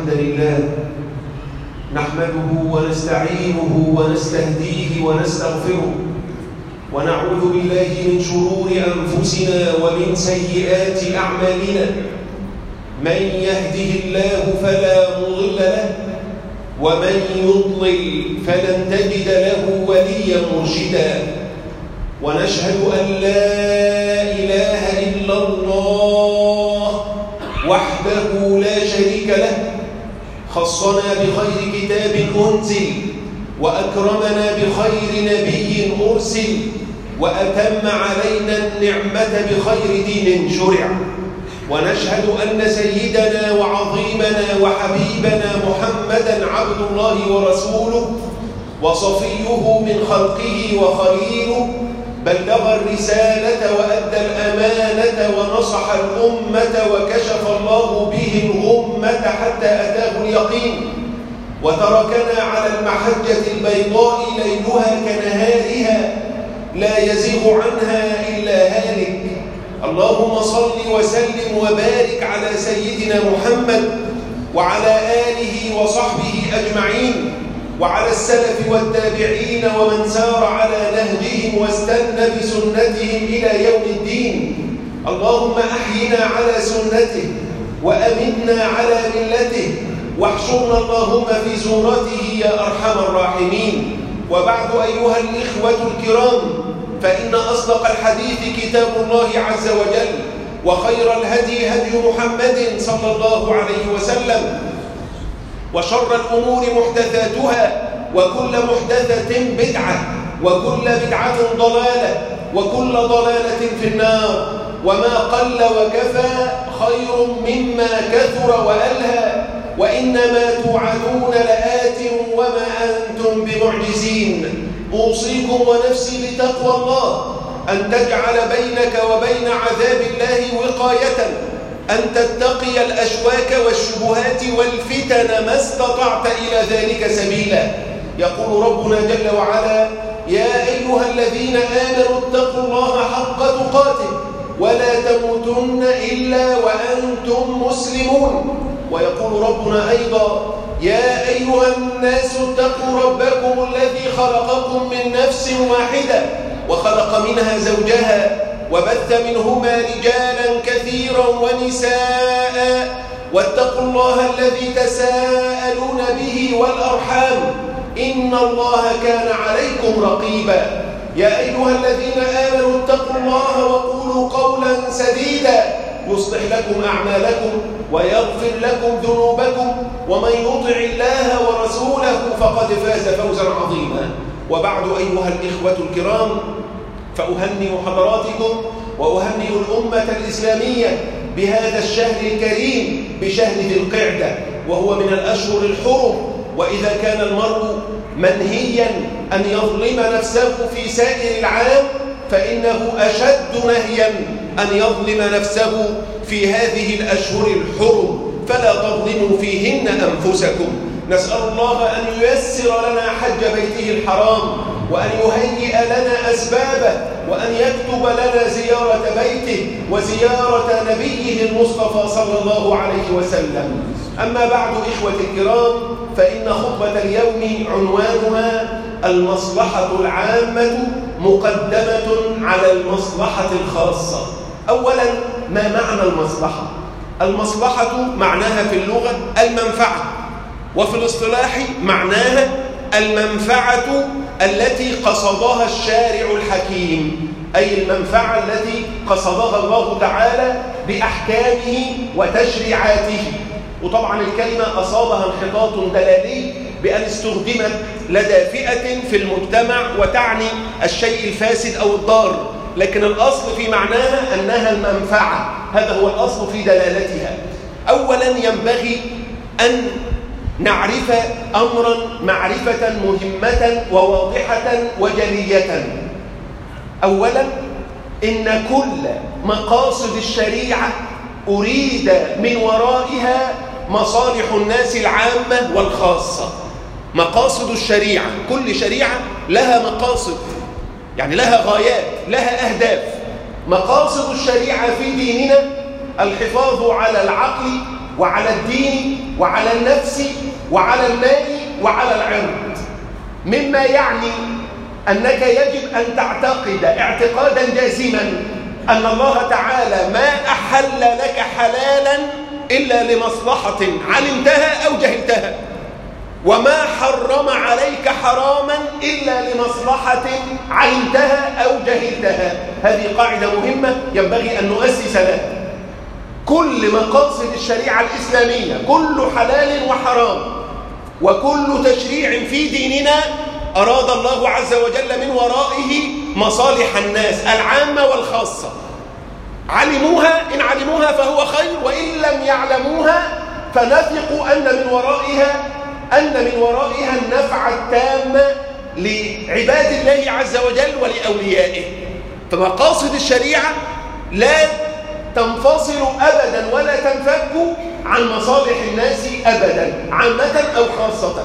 الحمد لله نحمده ونستعينه ونستهديه ونستغفره ونعوذ بالله من شرور أنفسنا ومن سيئات أعمالنا. من يهده الله فلا مضل له ومن يضلل فلن تجد له وليا مرشدا. ونشهد أن لا إله إلا الله وحده لا شريك له، خصنا بخير كتاب أنزل وأكرمنا بخير نبي أرسل وأتم علينا النعمة بخير دين شرع. ونشهد أن سيدنا وعظيمنا وحبيبنا محمدًا عبد الله ورسوله وصفيه من خلقه وخليله، بلغ الرسالة وأدى الأمانة ونصح الأمة وكشف الله به الغمة حتى أتاه اليقين، وتركنا على المحجة البيضاء ليلها كنهارها لا يزيغ عنها إلا هالك. اللهم صل وسلم وبارك على سيدنا محمد وعلى آله وصحبه أجمعين، وعلى السلف والتابعين ومن سار على نهجهم واستنى بسنتهم إلى يوم الدين. اللهم أحينا على سنته وأمتنا على ملته واحشرنا اللهم في زمرته يا أرحم الراحمين. وبعد أيها الإخوة الكرام، فإن أصدق الحديث كتاب الله عز وجل، وخير الهدي هدي محمد صلى الله عليه وسلم، وشر الأمور محدثاتها، وكل محدثة بدعة، وكل بدعة ضلالة، وكل ضلالة في النار. وما قل وكفى خير مما كثر وألهى، وإنما توعدون لآت وما أنتم بمعجزين. أوصيكم ونفسي بتقوى الله، أن تجعل بينك وبين عذاب الله وقاية، أن تتقي الأشواك والشبهات والفتن ما استطعت إلى ذلك سبيلا. يقول ربنا جل وعلا: يا أيها الذين آمنوا اتقوا الله حق تقاته ولا تموتن إلا وأنتم مسلمون. ويقول ربنا أيضا: يا أيها الناس اتقوا ربكم الذي خلقكم من نفس واحدة وخلق منها زوجها وبث منهما رجالا كثيرا ونساء، واتقوا الله الذي تساءلون به والأرحام إن الله كان عليكم رقيبا. يا أيها الذين آمنوا اتقوا الله وقولوا قولا سديدا يصلح لكم أعمالكم ويغفر لكم ذنوبكم، ومن يطع الله ورسوله فقد فاز فوزا عظيما. وبعد أيها الإخوة الكرام، فأهنئ حضراتكم وأهنئ الأمة الإسلامية بهذا الشهر الكريم، بشهر ذي القعدة، وهو من الأشهر الحرم. وإذا كان المرء منهيا أن يظلم نفسه في سائر العام، فإنه أشد نهيا أن يظلم نفسه في هذه الأشهر الحرم، فلا تظلموا فيهن أنفسكم. نسأل الله أن ييسر لنا حج بيته الحرام، وأن يهيئ لنا أسبابه، وأن يكتب لنا زيارة بيته وزيارة نبيه المصطفى صلى الله عليه وسلم. أما بعد إخوة الكرام، فإن خطبة اليوم عنوانها: المصلحة العامة مقدمة على المصلحة الخاصة. أولا، ما معنى المصلحة؟ المصلحة معناها في اللغة المنفعة، وفي الاصطلاح معناها المنفعة التي قصدها الشارع الحكيم، أي المنفعة التي قصدها الله تعالى بأحكامه وتشريعاته. وطبعا الكلمة أصابها انحطاط دلالي بأن استخدمت لدى فئة في المجتمع وتعني الشيء الفاسد أو الضار، لكن الأصل في معناها أنها المنفعة، هذا هو الأصل في دلالتها. أولا، ينبغي أن نعرف أمرا معرفة مهمة وواضحة وجلية. أولا، إن كل مقاصد الشريعة أريد من ورائها مصالح الناس العامة والخاصة. مقاصد الشريعة، كل شريعة لها مقاصد، يعني لها غايات، لها أهداف. مقاصد الشريعة في ديننا الحفاظ على العقل وعلى الدين وعلى النفس وعلى المال وعلى العرض، مما يعني أنك يجب أن تعتقد اعتقادا جازما أن الله تعالى ما أحل لك حلالا إلا لمصلحة علمتها أو جهلتها، وما حرم عليك حراما إلا لمصلحة علمتها أو جهلتها. هذه قاعدة مهمة ينبغي أن نؤسس لها. كل مقاصد الشريعة الإسلامية، كل حلال وحرام وكل تشريع في ديننا أراد الله عز وجل من ورائه مصالح الناس العامة والخاصة. علموها، إن علموها فهو خير، وإن لم يعلموها فنثق أن من ورائها النفع التام لعباد الله عز وجل ولأوليائه. فمقاصد الشريعة لا تنفصل أبدا ولا تنفك عن مصالح الناس أبدا، عامة أو خاصة.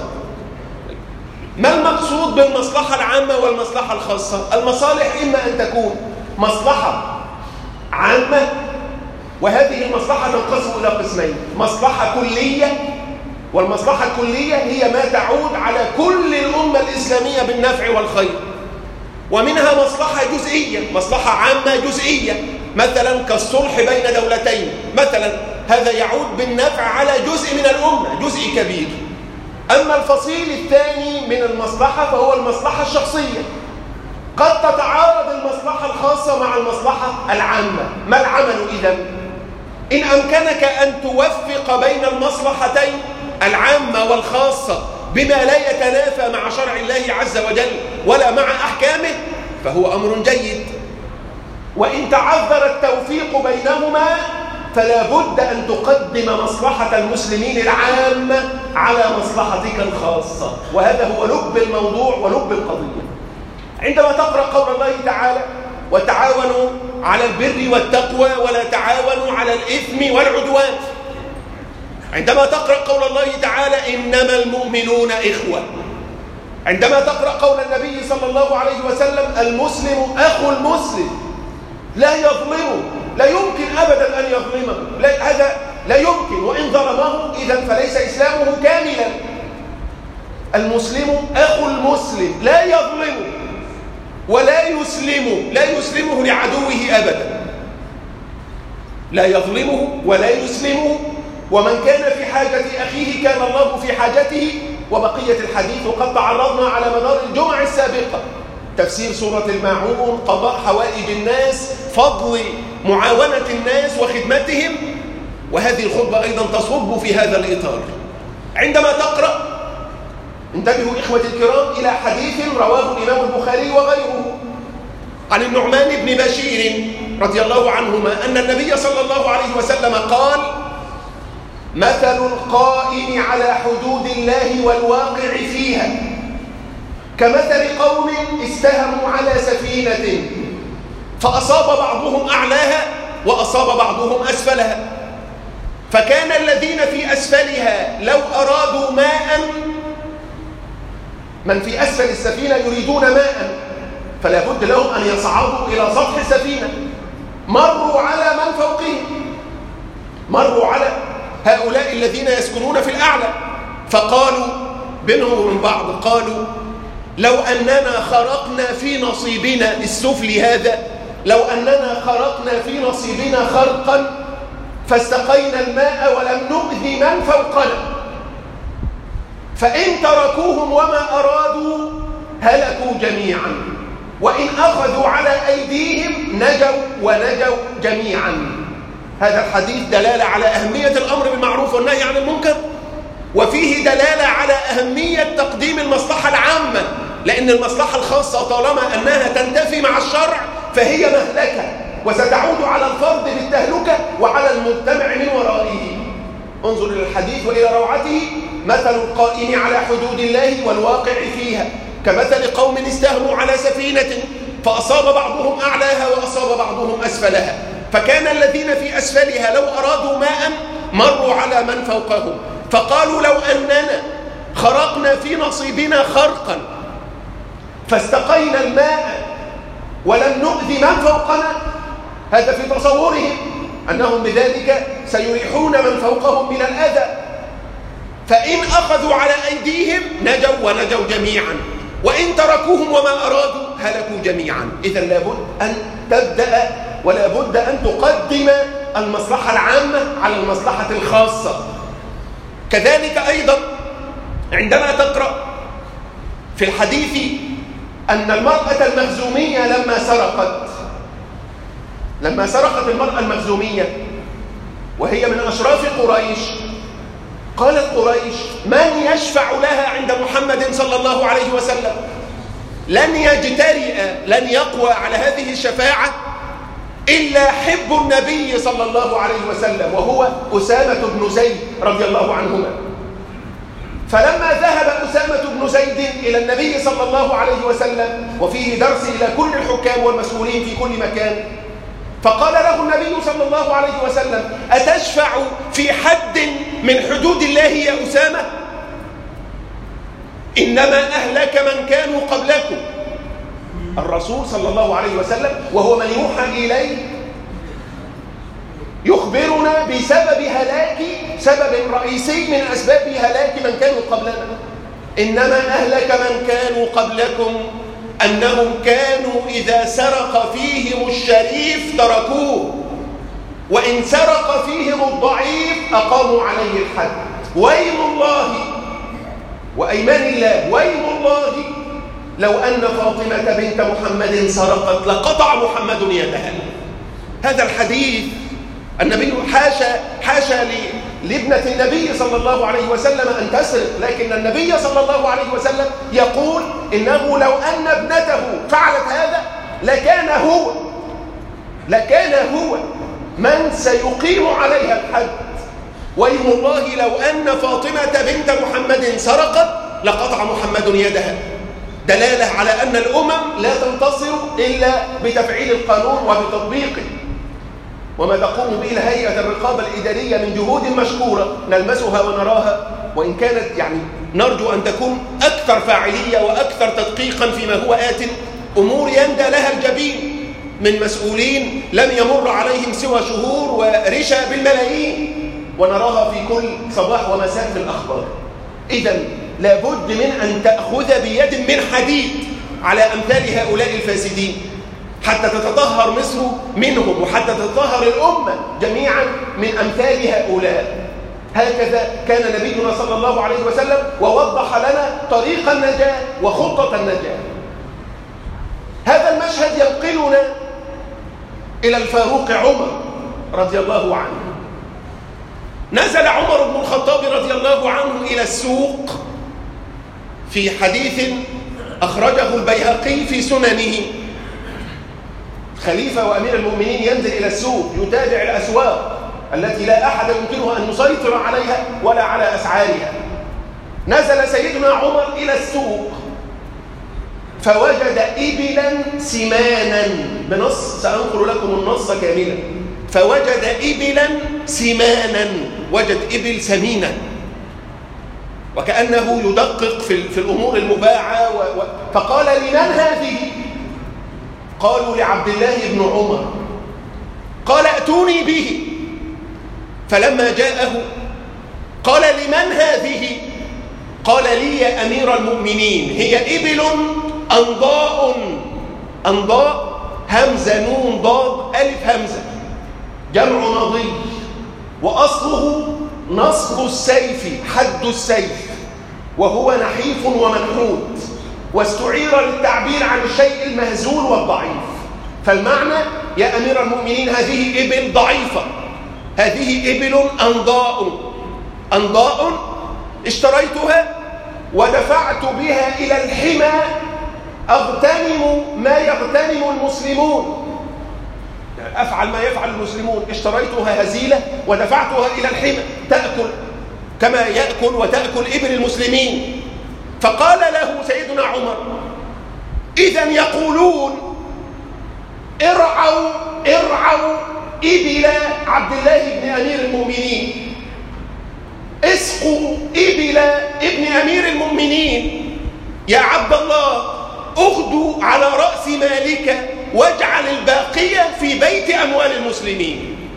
ما المقصود بالمصلحة العامة والمصلحة الخاصة؟ المصالح إما أن تكون مصلحة عامة، وهذه المصلحة تنقسم إلى قسمين: مصلحة كلية، والمصلحة الكلية هي ما تعود على كل الأمة الإسلامية بالنفع والخير. ومنها مصلحة جزئية، مصلحة عامة جزئية، مثلا كالصلح بين دولتين مثلا، هذا يعود بالنفع على جزء من الأمة، جزء كبير. أما الفصيل الثاني من المصلحة فهو المصلحة الشخصية. قد تتعارض المصلحة الخاصة مع المصلحة العامة. ما العمل إذن؟ إن أمكنك أن توفق بين المصلحتين العامة والخاصة بما لا يتنافى مع شرع الله عز وجل ولا مع أحكامه فهو أمر جيد. وإن تعذر التوفيق بينهما فلا بد أن تقدم مصلحة المسلمين العامة على مصلحتك الخاصة، وهذا هو لب الموضوع ولب القضية. عندما تقرأ قول الله تعالى: وتعاونوا على البر والتقوى ولا تعاونوا على الإثم والعدوان، عندما تقرأ قول الله تعالى: إنما المؤمنون إخوة، عندما تقرأ قول النبي صلى الله عليه وسلم: المسلم أخو المسلم لا يظلمه، لا يمكن أبدا أن يظلمه، هذا لا يمكن، وإن ظلمه إذن فليس إسلامه كاملا. المسلم أخو المسلم لا يظلمه ولا يسلمه، لا يسلمه لعدوه أبدا، لا يظلمه ولا يسلمه. ومن كان في حاجة أخيه كان الله في حاجته. وبقية الحديث وقد تعرضنا على مدار الجمع السابقة: تفسير سورة الماعون، قضاء حوائج الناس، فضل معاونة الناس وخدمتهم، وهذه الخطبة أيضا تصب في هذا الإطار. عندما تقرأ، انتبهوا إخوتي الكرام إلى حديث رواه الإمام البخاري وغيره عن النعمان بن بشير رضي الله عنهما أن النبي صلى الله عليه وسلم قال: مثل القائم على حدود الله والواقع فيها كمثل قوم استهموا على سفينة فأصاب بعضهم أعلاها وأصاب بعضهم أسفلها، فكان الذين في أسفلها لو أرادوا ماء، من في أسفل السفينة يريدون ماء فلا بد لهم أن يصعدوا إلى سطح السفينة، مروا على من فوقهم، مروا على هؤلاء الذين يسكنون في الأعلى، فقالوا بينهم وبين بعض، قالوا: لو أننا خرقنا في نصيبنا السفلي هذا، لو أننا خرقنا في نصيبنا خرقا فاستقينا الماء ولم نؤذي من فوقنا، فإن تركوهم وما أرادوا هلكوا جميعا، وإن أخذوا على أيديهم نجوا ونجوا جميعا. هذا الحديث دلالة على أهمية الأمر بالمعروف والنهي عن المنكر، وفيه دلالة على أهمية تقديم المصلحة العامة، لأن المصلحة الخاصة طالما أنها تنتفي مع الشرع فهي مهلكة، وستعود على الفرد بالتهلكة وعلى المجتمع من ورائه. انظر إلى الحديث وإلى روعته: مثل القائم على حدود الله والواقع فيها كمثل قوم استهموا على سفينة فأصاب بعضهم أعلاها وأصاب بعضهم أسفلها، فكان الذين في أسفلها لو أرادوا ماء مروا على من فوقهم، فقالوا: لو أننا خرقنا في نصيبنا خرقا فاستقينا الماء ولم نؤذي من فوقنا، هذا في تصورهم، أنهم بذلك سيريحون من فوقهم من الأذى، فإن أخذوا على أيديهم نجوا ونجوا جميعا، وإن تركوهم وما أرادوا هلكوا جميعا. إذن لابد أن تبدأ ولا بد أن تقدم المصلحة العامة على المصلحة الخاصة. كذلك أيضا عندما تقرأ في الحديث أن المرأة المخزومية لما سرقت المرأة المخزومية وهي من أشراف قريش، قالت قريش: من يشفع لها عند محمد صلى الله عليه وسلم؟ لن يجترئ، لن يقوى على هذه الشفاعة إلا حب النبي صلى الله عليه وسلم، وهو أسامة بن زيد رضي الله عنهما. فلما ذهب أسامة بن زيد إلى النبي صلى الله عليه وسلم، وفيه درس إلى كل الحكام والمسؤولين في كل مكان، فقال له النبي صلى الله عليه وسلم: أتشفع في حد من حدود الله يا أسامة؟ إنما أهلك من كانوا قبلكم. الرسول صلى الله عليه وسلم وهو من يوحى إليه يخبرنا بسبب هلاك، سبب رئيسي من أسباب هلاك من كانوا قبلنا. إنما أهلك من كانوا قبلكم أنهم كانوا إذا سرق فيهم الشريف تركوه، وإن سرق فيهم الضعيف أقاموا عليه الحد. ويم الله وأيمان الله، ويم الله لو أن فاطمة بنت محمد سرقت لقطع محمد يدها. هذا الحديث النبي حاشا لابنة النبي صلى الله عليه وسلم أن تسرق، لكن النبي صلى الله عليه وسلم يقول إنه لو أن ابنته فعلت هذا لكان هو من سيقيم عليها الحد. ويم الله لو أن فاطمة بنت محمد سرقت لقطع محمد يدها، دلالة على أن الأمم لا تنتصر إلا بتفعيل القانون وبتطبيقه. وما تقوم به الهيئة الرقابة الإدارية من جهود مشكورة نلمسها ونراها، وإن كانت نرجو أن تكون أكثر فاعلية وأكثر تدقيقا فيما هو آت. أمور يندى لها الجبين من مسؤولين لم يمر عليهم سوى شهور ورشا بالملايين، ونراها في كل صباح ومساء في الأخبار. إذن لابد من أن تأخذ بيد من حديد على أمثال هؤلاء الفاسدين حتى تتطهر مصر منهم، وحتى تتطهر الأمة جميعا من أمثال هؤلاء. هكذا كان نبينا صلى الله عليه وسلم، ووضح لنا طريق النجاة وخطة النجاة. هذا المشهد ينقلنا إلى الفاروق عمر رضي الله عنه. نزل عمر بن الخطاب رضي الله عنه إلى السوق في حديث أخرجه البيهقي في سننه. خليفة وأمير المؤمنين ينزل إلى السوق يتابع الأسواق التي لا أحد يمكنه أن يسيطر عليها ولا على أسعارها. نزل سيدنا عمر إلى السوق فوجد إبلا سمانا، بنص سأنقل لكم النص كاملا. فوجد إبلا سمانا، وجد إبل سمينة، وكأنه يدقق في الأمور المباعة فقال: لمن هذه؟ قالوا: لعبد الله بن عمر. قال: ائتوني به. فلما جاءه قال: لمن هذه؟ قال: لي يا أمير المؤمنين، هي إبل أنضاء، أنضاء همزة نون ضاد ألف همزة، جمع نضي، وأصله نصب السيف، حد السيف، وهو نحيف ومنحوت، واستعير للتعبير عن الشيء المهزول والضعيف. فالمعنى: يا أمير المؤمنين، هذه إبل ضعيفة، هذه إبل أنضاء، أنضاء اشتريتها ودفعت بها إلى الحمى أغتنم ما يغتنم المسلمون، يعني أفعل ما يفعل المسلمون. اشتريتها هزيلة ودفعتها إلى الحمى تأكل كما يأكل وتأكل إبل المسلمين. فقال له سيدنا عمر: إذن يقولون ارعوا إبل عبد الله بن أمير المؤمنين، اسقوا إبل ابن أمير المؤمنين. يا عبد الله، اغدو على رأس مالك واجعل الباقية في بيت أموال المسلمين.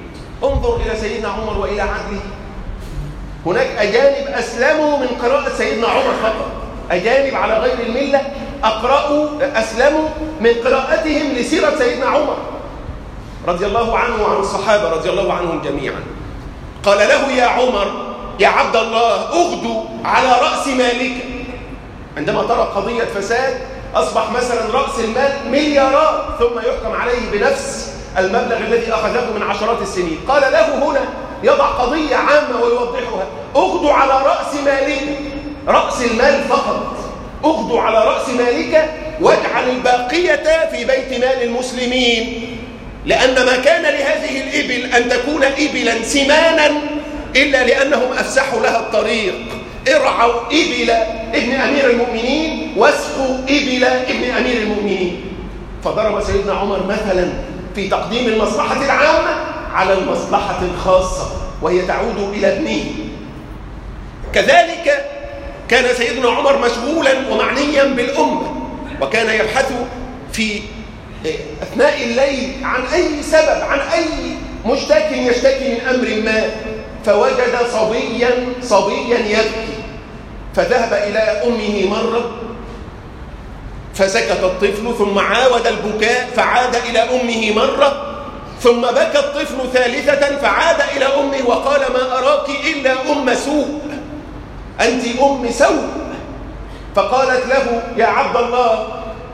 انظر إلى سيدنا عمر وإلى عدله. هناك أجانب أسلموا من قراءة سيدنا عمر فقط، أجانب على غير الملة أسلموا من قراءتهم لسيرة سيدنا عمر رضي الله عنه وعن الصحابة رضي الله عنهم جميعا. قال له يا عمر يا عبد الله اغدو على رأس مالك. عندما ترى قضية فساد أصبح مثلا رأس المال مليارات ثم يحكم عليه بنفس المبلغ الذي أخذه من عشرات السنين، قال له هنا يضع قضية عامة ويوضحها: اغدو على رأس مالك، رأس المال فقط، اغدو على رأس مالك واجعل الباقية في بيت مال المسلمين، لأن ما كان لهذه الإبل أن تكون إبلا سمانا إلا لأنهم أفسحوا لها الطريق. ارعوا إبل ابن أمير المؤمنين واسقوا إبل ابن أمير المؤمنين. فضرب سيدنا عمر مثلا في تقديم المصلحة العامة على المصلحة الخاصة وهي تعود إلى ابنه. كذلك كان سيدنا عمر مشغولا ومعنيا بالأمة، وكان يبحث في أثناء الليل عن أي سبب، عن أي مشتك يشتكي من أمر ما، فوجد صبيا يبكي، فذهب إلى أمه مرة فسكت الطفل، ثم عاود البكاء فعاد إلى أمه مرة، ثم بكى الطفل ثالثة فعاد إلى أمه وقال ما أراك إلا أم سوء، أنت أم سوء. فقالت له يا عبد الله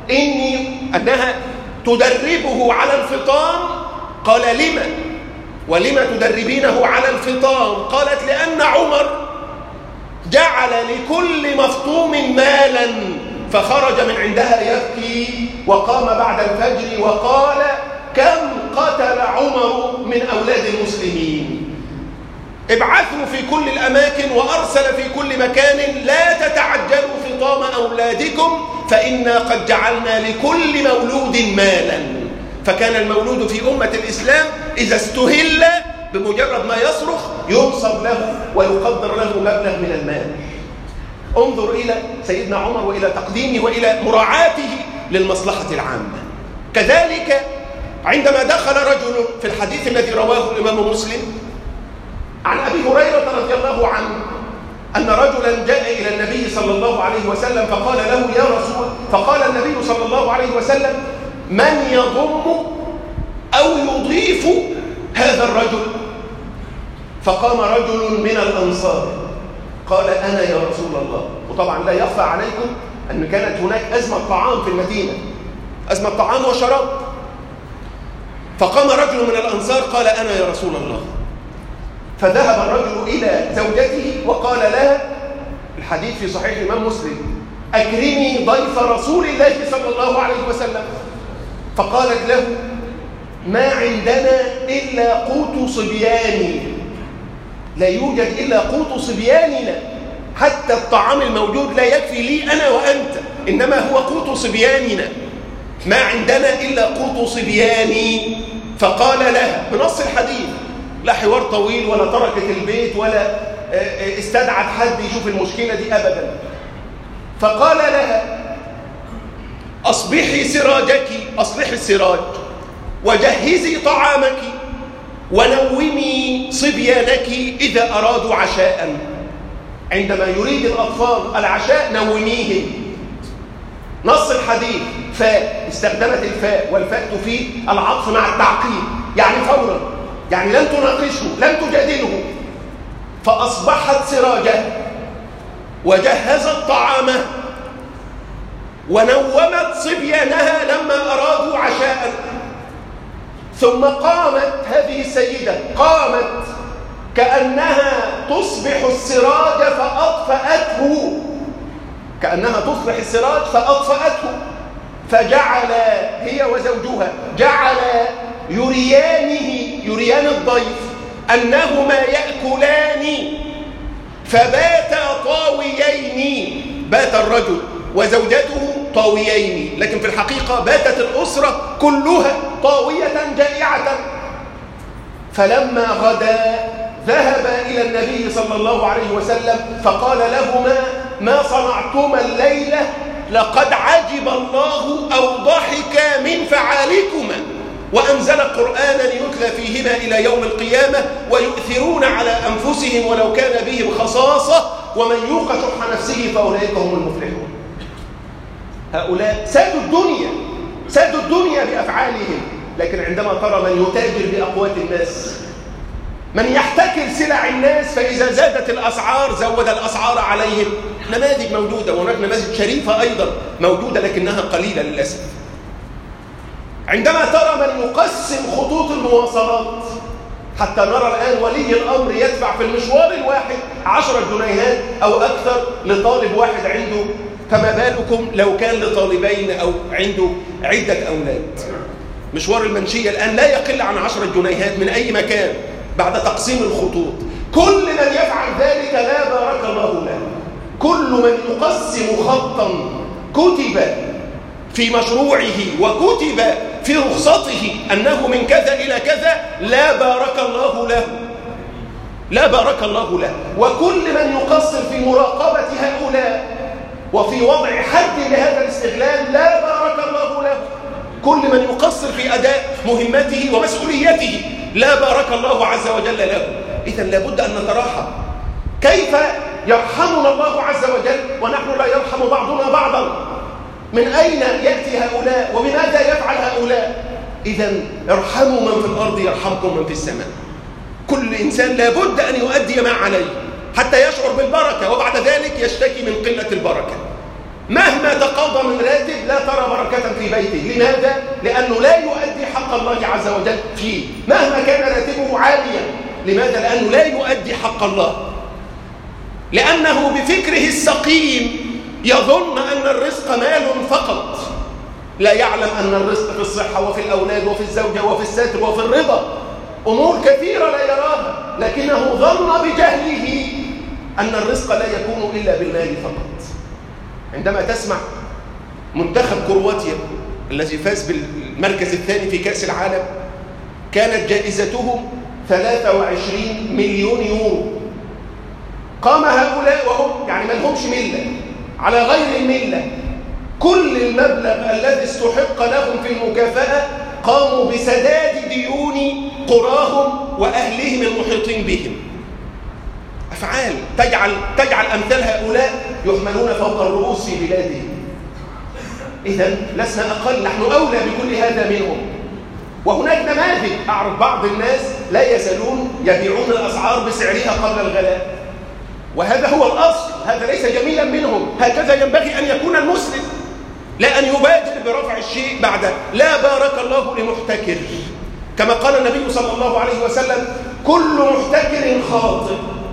أنها تدربه على الفطام. قال لما؟ ولما تدربينه على الفطام؟ قالت لأن عمر جعل لكل مفطوم مالا، فخرج من عندها يبكي وقام بعد الفجر وقال كم قتل عمر من أولاد المسلمين. ابعثوا في كل الأماكن وأرسل في كل مكان لا تتعجلوا فطام أولادكم فإنا قد جعلنا لكل مولود مالا. فكان المولود في أمة الإسلام إذا استهل بمجرد ما يصرخ ينصب له ويقدر له مبلغ من المال. انظر إلى سيدنا عمر وإلى تقديمه وإلى مراعاته للمصلحة العامة. كذلك عندما دخل رجل في الحديث الذي رواه الإمام مسلم عن أبي هريرة رضي الله عنه أن رجلا جاء إلى النبي صلى الله عليه وسلم فقال له يا رسول، فقال النبي صلى الله عليه وسلم من يضم أو يضيف هذا الرجل؟ فقام رجل من الأنصار قال أنا يا رسول الله. وطبعا لا يخفى عليكم أن كانت هناك أزمة طعام في المدينة، أزمة طعام وشراب. فقام رجل من الأنصار قال أنا يا رسول الله. فذهب الرجل إلى زوجته وقال لها، الحديث في صحيح الإمام مسلم، أكرمي ضيف رسول الله صلى الله عليه وسلم. فقالت له ما عندنا إلا قوت صبياني، لا يوجد إلا قوت صبياننا، حتى الطعام الموجود لا يكفي لي أنا وأنت، إنما هو قوت صبياننا، ما عندنا إلا قوت صبياني. فقال لها بنص الحديث، لا حوار طويل ولا تركت البيت ولا استدعت حد يشوف المشكلة دي أبدا. فقال لها أصبحي سراجك، أصلحي السراج وجهزي طعامك ونومي صبيانك إذا أرادوا عشاء. عندما يريد الأطفال العشاء نوميهم. نص الحديث فاء، استخدمت الفاء، والفاء تفيد العطف مع التعقيب، يعني فورا، يعني لم تناقشه لم تجادله. فأصبحت سراجه وجهزت طعامه ونومت صبيانها لما أرادوا عشاء. ثم قامت هذه السيدة، قامت كأنها تصبح السراج فأطفأته، كأنها تصبح السراج فأطفأته. فجعل هي وزوجها جعل يريان الضيف أنهما يأكلان، فباتا طاويين، بات الرجل وزوجته طاويين، لكن في الحقيقة باتت الأسرة كلها طاوية جائعة. فلما غدا ذهب إلى النبي صلى الله عليه وسلم فقال لهما ما صنعتما الليلة؟ لقد عجب الله أو ضحك من فعالكما. وأنزل قرآنا يتلى فيهما إلى يوم القيامة ويؤثرون على أنفسهم ولو كان بهم خصاصة ومن يوق شح نفسه فأولئك هم المفلحون. هؤلاء سادوا الدنيا بأفعالهم، لكن عندما ترى من يتاجر بأقوات الناس، من يحتكر سلع الناس، فإذا زادت الأسعار زود الأسعار عليهم. نماذج موجودة، وهناك نماذج شريفة أيضا موجودة لكنها قليلة للأسف. عندما ترى من يقسم خطوط المواصلات، حتى نرى الآن ولي الأمر يدفع في المشوار الواحد 10 جنيهات أو أكثر لطالب واحد عنده، فما بالكم لو كان لطالبين أو عنده عدة أولاد. مشوار المنشية الآن لا يقل عن 10 جنيهات من أي مكان بعد تقسيم الخطوط. كل من يفعل ذلك لا بارك الله له. كل من يقسم خطا كتب في مشروعه وكتب في رخصته أنه من كذا إلى كذا لا بارك الله له، لا بارك الله له. وكل من يقصر في مراقبة هؤلاء وفي وضع حد لهذا الاستغلال لا بارك الله له. كل من يقصر في أداء مهمته ومسؤوليته لا بارك الله عز وجل له. إذن لابد أن نتراحم. كيف يرحمنا الله عز وجل ونحن لا يرحم بعضنا بعضا؟ من أين يأتي هؤلاء وبماذا يفعل هؤلاء؟ إذن ارحموا من في الأرض يرحمكم من في السماء. كل إنسان لابد أن يؤدي ما عليه حتى يشعر بالبركة، وبعد ذلك يشتكي من قلة البركة. مهما تقاضى من راتب لا ترى بركة في بيته. لماذا؟ لأنه لا يؤدي حق الله عز وجل فيه مهما كان راتبه عاليا. لماذا؟ لأنه لا يؤدي حق الله، لأنه بفكره السقيم يظن أن الرزق مال فقط، لا يعلم أن الرزق في الصحة وفي الأولاد وفي الزوجة وفي الستر وفي الرضا. أمور كثيرة لا يراها، لكنه ظن بجهله أن الرزق لا يكون إلا بالمال فقط. عندما تسمع منتخب كرواتيا الذي فاز بالمركز الثاني في كأس العالم كانت جائزته 23 مليون يورو، قام هؤلاء وهم يعني ما لهمش ملة على غير الملة، كل المبلغ الذي استحق لهم في المكافأة قاموا بسداد ديون قراهم وأهلهم المحيطين بهم. أفعال تجعل أمثال هؤلاء يحملون فوق الرؤوس في بلادهم. إذن لسنا أقل، نحن أولى بكل هذا منهم. وهناك نماذج، أعرف بعض الناس لا يزالون يبيعون الأسعار بسعرها قبل الغلاء، وهذا هو الأصل، هذا ليس جميلا منهم. هكذا ينبغي أن يكون المسلم، لا أن يبادر برفع الشيء بعد. لا بارك الله لمحتكر، كما قال النبي صلى الله عليه وسلم: كل محتكر خاطئ.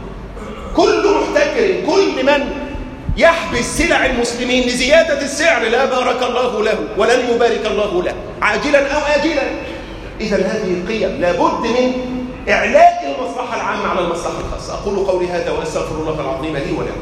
كل محتكر، كل من يحبس سلع المسلمين لزيادة السعر لا بارك الله له ولن يبارك الله له عاجلا أو آجلا. إذن هذه قيم لابد من إعلاء المصلحة العامة على المصلحة الخاصة. أقول قولي هذا وأستغفر الله العظيم لي ولكم.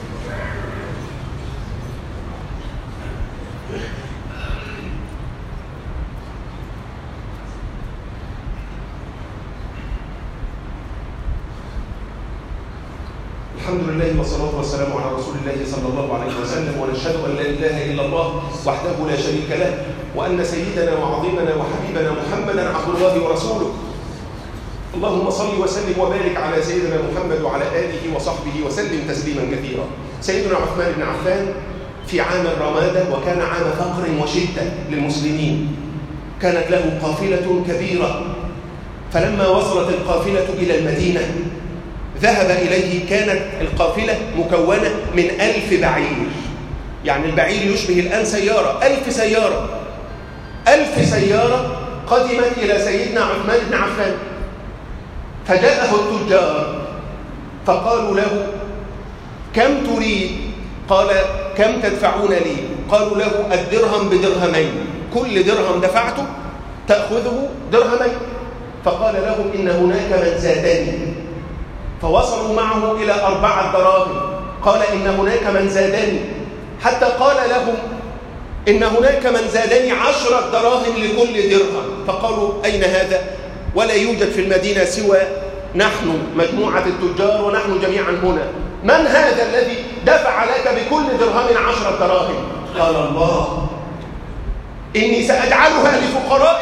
الحمد لله والصلاة والسلام على رسول الله صلى الله عليه وسلم، ونشهد أن لا إله إلا الله وحده لا شريك له، وأن سيدنا وعظيمنا وحبيبنا محمدا عبد الله ورسوله. اللهم صل وسلم وبارك على سيدنا محمد وعلى آله وصحبه وسلم تسليما كثيرا. سيدنا عثمان بن عفان في عام الرمادة، وكان عام فقر وشدة للمسلمين، كانت له قافلة كبيرة، فلما وصلت القافلة إلى المدينة ذهب إليه. كانت القافلة مكونة من 1000 بعير، يعني البعير يشبه الآن سيارة، 1000 سيارة. 1000 سيارة قدمت إلى سيدنا عثمان بن عفان، فجاءه التجار فقالوا له: كم تريد؟ قال: كم تدفعون لي؟ قالوا له: الدرهم بدرهمين، كل درهم دفعته تأخذه درهمين. فقال لهم: إن هناك من زادني، فوصلوا معه إلى 4 دراهم. قال: إن هناك من زادني، حتى قال لهم: إن هناك من زادني 10 دراهم لكل درهم. فقالوا: أين هذا؟ ولا يوجد في المدينة سوى نحن مجموعة التجار ونحن جميعا هنا. من هذا الذي دفع لك بكل درهم 10 دراهم؟ قال: الله، إني سأجعلها لفقراء المسلمين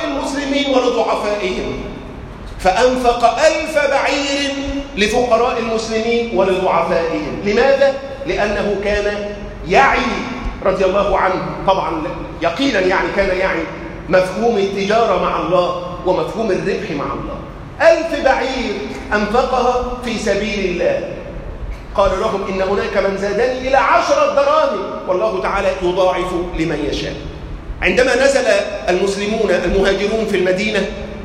للمسلمين ولضعفائهم، فأنفق 1000 بعير لفقراء المسلمين ولضعفائهم. لماذا؟ لأنه كان يعي رضي الله عنه، طبعا يقينا يعني كان يعي مفهوم التجارة مع الله ومفهوم الربح مع الله. 1000 بعير أنفقها في سبيل الله. قال لهم إن هناك من زادني إلى 10 دراهم، والله تعالى يضاعف لمن يشاء. عندما نزل المسلمون المهاجرون في المدينة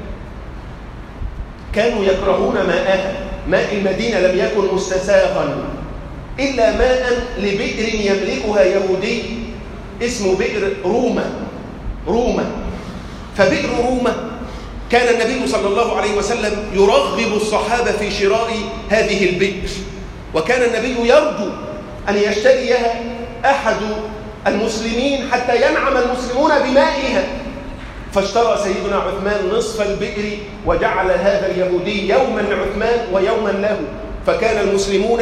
كانوا يكرهون ماءها. ماء المدينة لم يكن مستساغا إلا ماء لبئر يملكها يهودي اسمه بئر روما. فبئر روما كان النبي صلى الله عليه وسلم يرغب الصحابة في شراء هذه البئر، وكان النبي يرجو أن يشتريها أحد المسلمين حتى ينعم المسلمون بمائها. فاشترى سيدنا عثمان نصف البئر وجعل هذا اليهودي يوما لعثمان ويوما له، فكان المسلمون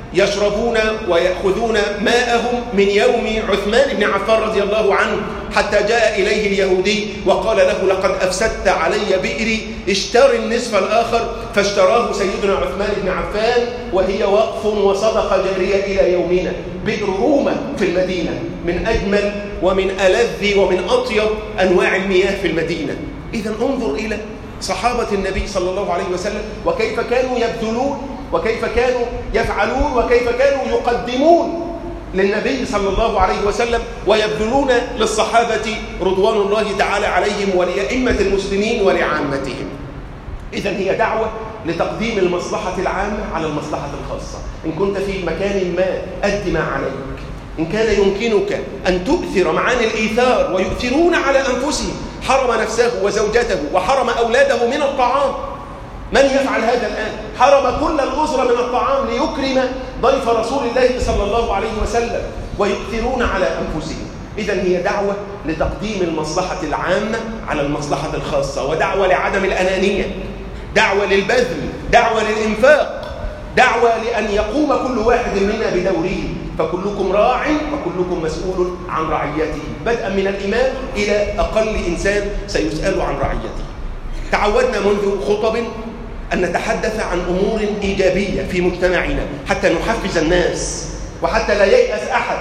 يشربون ويأخذون ماءهم من يوم عثمان بن عفان رضي الله عنه حتى جاء إليه اليهودي وقال له لقد أفسدت علي بئري، اشتر النصف الآخر. فاشتراه سيدنا عثمان بن عفان وهي وقف وصدقة جارية إلى يومنا. بئر روما في المدينة من أجمل ومن ألذ ومن أطيب أنواع المياه في المدينة. إذن انظر إلى صحابة النبي صلى الله عليه وسلم وكيف كانوا يبذلون وكيف كانوا يفعلون وكيف كانوا يقدمون للنبي صلى الله عليه وسلم ويبذلون للصحابة رضوان الله تعالى عليهم ولأئمة المسلمين ولعامتهم. إذن هي دعوة لتقديم المصلحة العامة على المصلحة الخاصة. إن كنت في مكان ما أد ما عليك. إن كان يمكنك أن تؤثر معاني الإيثار ويؤثرون على أنفسهم، حرم نفسه وزوجته وحرم أولاده من الطعام. من يفعل هذا الآن؟ حرم كل الأسرة من الطعام ليكرم ضيف رسول الله صلى الله عليه وسلم ويؤثرون على أنفسهم. إذن هي دعوة لتقديم المصلحة العامة على المصلحة الخاصة، ودعوة لعدم الأنانية، دعوة للبذل، دعوة للإنفاق، دعوة لأن يقوم كل واحد منا بدوره. فكلكم راع وكلكم مسؤول عن رعيته، بدءا من الإمام إلى أقل إنسان سيسأل عن رعيته. تعودنا منذ خطب أن نتحدث عن أمور إيجابية في مجتمعنا حتى نحفز الناس وحتى لا ييأس أحد.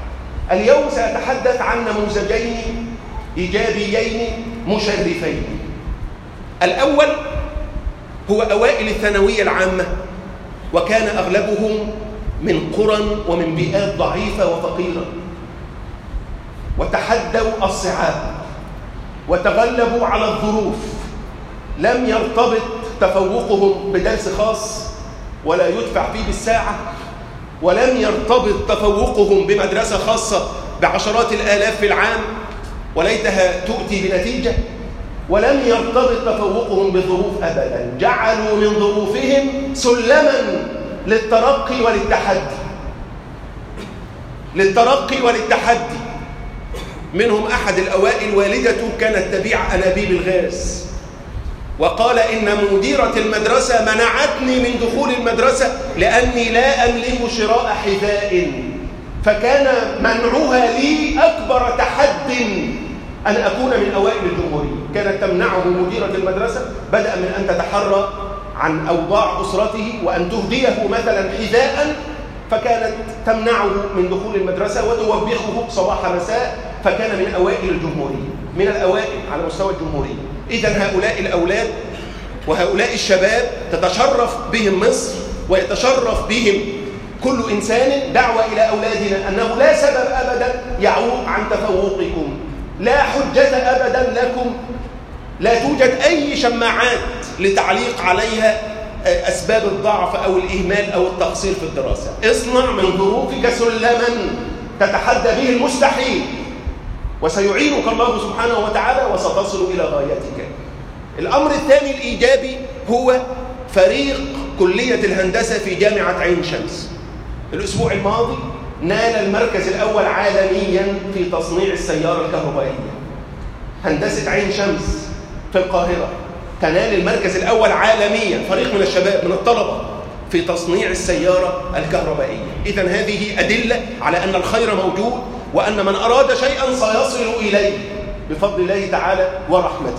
اليوم سأتحدث عن نموذجين إيجابيين مشرفين. الأول هو أوائل الثانوية العامة، وكان أغلبهم من قرى ومن بيئات ضعيفة وفقيرة، وتحدوا الصعاب وتغلبوا على الظروف. لم يرتبط تفوقهم بدرس خاص ولا يدفع فيه بالساعة، ولم يرتبط تفوقهم بمدرسة خاصة بعشرات الآلاف في العام وليتها تؤتي بنتيجة، ولم يرتبط تفوقهم بظروف أبدا. جعلوا من ظروفهم سلما للترقي والتحدي. منهم أحد الأوائل والدته كانت تبيع أنابيب الغاز، وقال إن مديرة المدرسة منعتني من دخول المدرسة لأني لا أملك شراء حذاء، فكان منعها لي أكبر تحد أن أكون من أوائل الجمهورية. كانت تمنعه مديرة المدرسة بدءا من أن تتحرى عن أوضاع أسرته وأن تهديه مثلا حذاء، فكانت تمنعه من دخول المدرسة وتوبخه صباح مساء، فكان من أوائل الجمهورية، من الأوائل على مستوى الجمهورية. إذن هؤلاء الأولاد وهؤلاء الشباب تتشرف بهم مصر ويتشرف بهم كل إنسان. دعوة إلى أولادنا أنه لا سبب أبدا يعوق عن تفوقكم، لا حجة أبدا لكم، لا توجد أي شماعات لتعليق عليها أسباب الضعف أو الإهمال أو التقصير في الدراسة. اصنع من ظروفك سلما تتحدى به المستحيل، وسيعينك الله سبحانه وتعالى وستصل إلى غايتك. الأمر الثاني الإيجابي هو فريق كلية الهندسة في جامعة عين شمس. الأسبوع الماضي نال المركز الأول عالميا في تصنيع السيارة الكهربائية. هندسة عين شمس في القاهرة تنال المركز الأول عالميا، فريق من الشباب من الطلبة في تصنيع السيارة الكهربائية. إذن هذه أدلة على أن الخير موجود، وأن من أراد شيئا سيصل إليه بفضل الله تعالى ورحمته.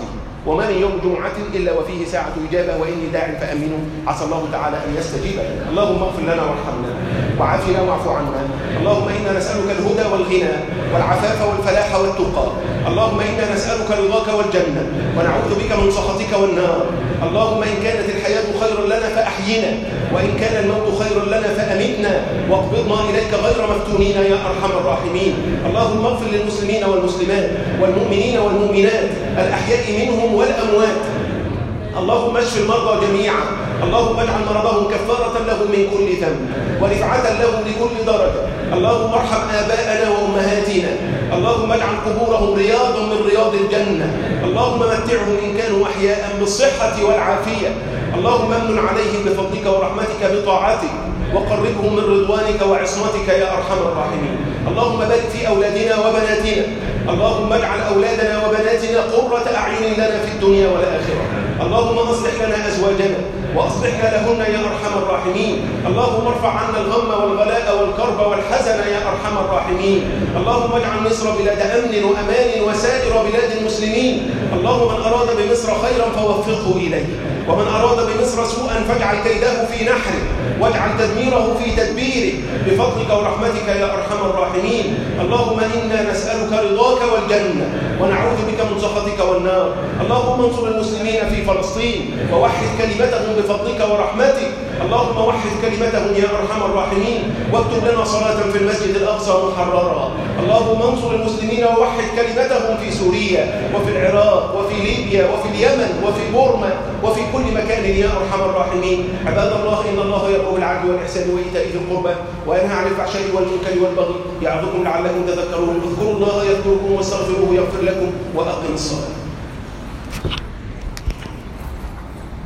وما من يوم جمعة إلا وفيه ساعة إجابة، وإني داع فأمنوا، عسى الله تعالى أن يستجيب لنا. اللهم اغفر لنا وارحمنا وعافنا واعف عنا. اللهم إنا نسألك الهدى والغنى والعفاف والفلاح والتقى. اللهم إنا نسألك رضاك والجنة ونعوذ بك من سخطك والنار. اللهم إن كانت الحياة خيرا لنا فأحينا، وإن كان الموت خيرا لنا فأمتنا، واقبضنا إليك غير مفتونين يا أرحم الراحمين. اللهم اغفر للمسلمين والمسلمات والمؤمنين والمؤمنات الأحياء منهم والأموات. اللهم اشف المرضى جميعا. اللهم اجعل مرضهم كفارة لهم من كل ذنب ورفعة لهم لكل درجة. اللهم ارحم آباءنا وأمهاتنا. اللهم اجعل قبورهم رياضا من رياض الجنة. اللهم متعهم إن كانوا أحياء بالصحة والعافية. اللهم امن عليهم بفضلك ورحمتك بطاعتك، وقربهم من رضوانك وعصمتك يا أرحم الراحمين. اللهم بارك في أولادنا وبناتنا. اللهم اجعل أولادنا وبناتنا قرة أعين لنا في الدنيا والآخرة. اللهم اصلح لنا أزواجنا وأصلحنا لهن يا أرحم الراحمين. اللهم ارفع عنا الغم والغلاء والكرب والحزن يا أرحم الراحمين. اللهم اجعل مصر بلاد أمن وأمان وسائر بلاد المسلمين. اللهم من أراد بمصر خيرا فوفقه إليه، ومن أراد بمصر سوءا فاجعل كيده في نحره، واجعل تدميره في تدبيره بفضلك ورحمتك يا أرحم الراحمين. اللهم إنا نسألك رضاك والجنة ونعوذ بك من سخطك والنار. اللهم انصر المسلمين في فلسطين ووحد كلمتهم بفضلك ورحمتك. اللهم وحد كلمتهم يا أرحم الراحمين، واكتب لنا صلاة في المسجد الأقصى محررا. اللهم انصر المسلمين ووحد كلمتهم في سوريا وفي العراق وفي ليبيا وفي اليمن وفي بورما وفي كل مكان يا أرحم الراحمين. عباد الله، إن الله يأمر بالعدل والإحسان وإيتاء ذي القربى وينهى عن الفحشاء والمنكر والبغي يعظكم لعلكم تذكرون. اذكروا الله يذكركم واستغفروه يغفر لكم، وأقم الصلاة.